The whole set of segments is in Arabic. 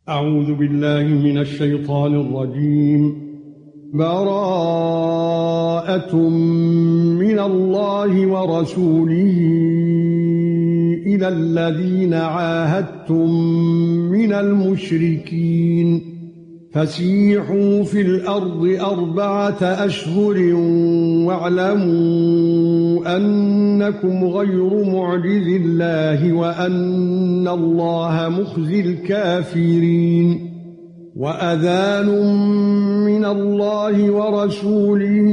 أعوذ بالله من الشيطان الرجيم. براءة من الله ورسوله إلى الذين عاهدتم من المشركين فسيحوا في الأرض 4 أشهر واعلموا أنكم غير معجز الله وأن الله مخزي الكافرين. وأذان من الله ورسوله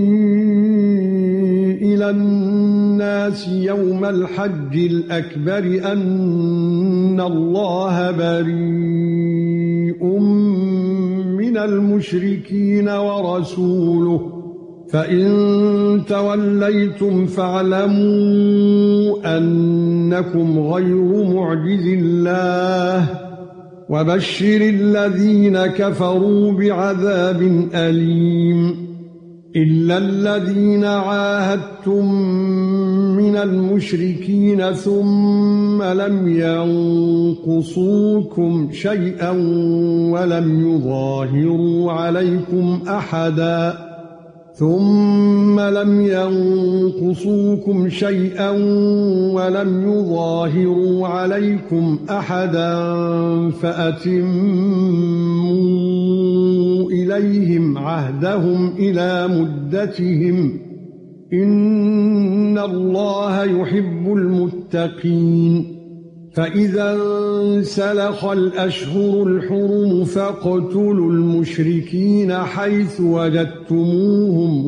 إلى الناس يوم الحج الأكبر أن الله بريء من المشركين ورسوله فإن توليتم فاعلموا أنكم غير معجز الله وبشر الذين كفروا بعذاب أليم. إلا الذين عاهدتم من المشركين ثم لم ينقصوكم شيئا ولم يظاهروا عليكم أحدا فأتموا إليهم عهدهم إلى مدتهم إن الله يحب المتقين. فإذا انسلخ الأشهر الحرم فاقتلوا المشركين حيث وجدتموهم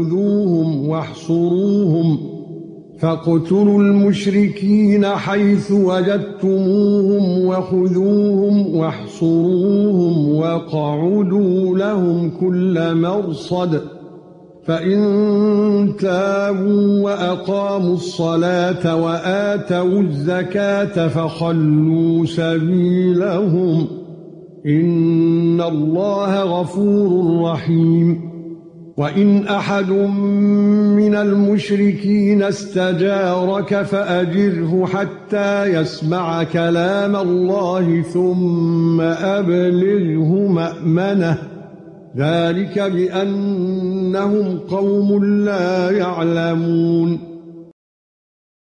وخذوهم واحصروهم واقعدوا لهم كل مرصد. فإن تابوا وأقاموا الصلاة وآتوا الزكاة فخلوا سبيلهم إن الله غفور رحيم. وإن أحد من المشركين استجارك فأجره حتى يسمع كلام الله ثم أبلغه مأمنه ذلك بأنهم قوم لا يعلمون.